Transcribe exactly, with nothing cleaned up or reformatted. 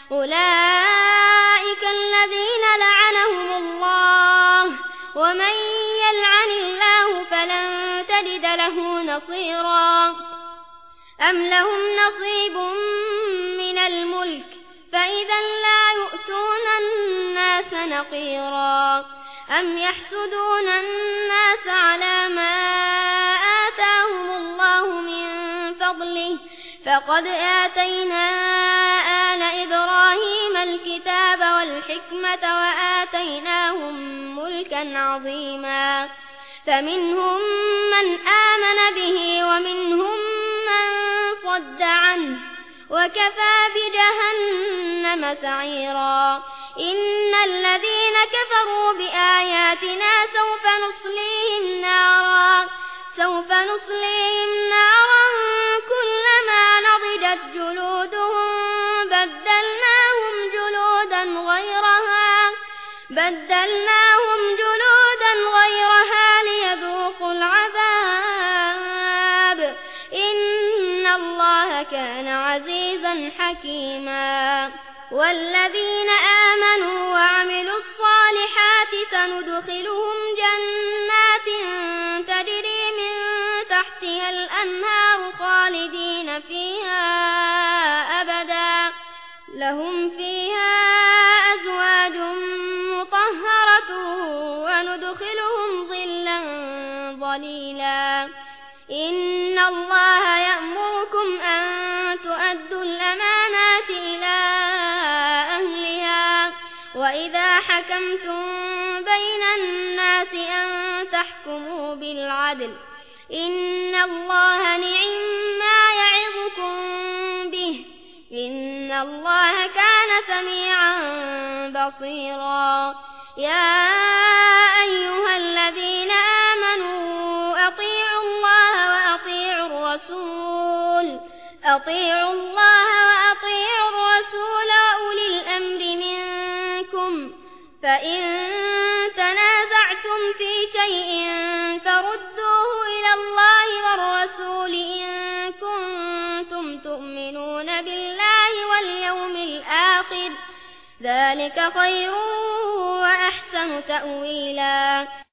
أولئك الذين لعنهم الله ومن يلعن الله فلن تجد له نصيرا أم لهم نصيب من الملك فإذا لا يؤتون الناس نقيرا أم يحسدون الناس على ما آتاهم الله من فضله فقد آتينا آل إبراهيم الكتاب والحكمة وآتيناهم ملكا عظيما فمنهم من آمن به ومنهم من صد عنه وكفى بجهنم سعيرا إن الذين كفروا بآياتنا سوف نصليهم نارا سوف نصليهم نارا كلما نضجت جلودهم بدلناهم جلودا غيرها بدلناهم جلودا غيرها ليذوقوا العذاب إن الله كان عزيزا حكيما والذين آمنوا وعملوا الصالحات سندخلهم جنات تجري من تحتها الأنهار خالدين فيها أبدا لهم فيها أزواج مطهرة وندخلهم ظلا ظليلا إن الله يأمركم أن تؤدوا الأمانات إلى أهلها وإذا حكمتم بين الناس أن تحكموا بالعدل إن الله نعما يعظكم به إن الله كان سميعا بصيرا يا أيها الذين آمنوا أطيعوا الله وأطيعوا الرسول أطيعوا الله وأطيعوا الرسول وأولي الأمر منكم فإن تنازعتم في شيء فردوه إلى الله والرسول إن كنتم تؤمنون بالله واليوم الآخر ذلك خير وأحسن تأويلا.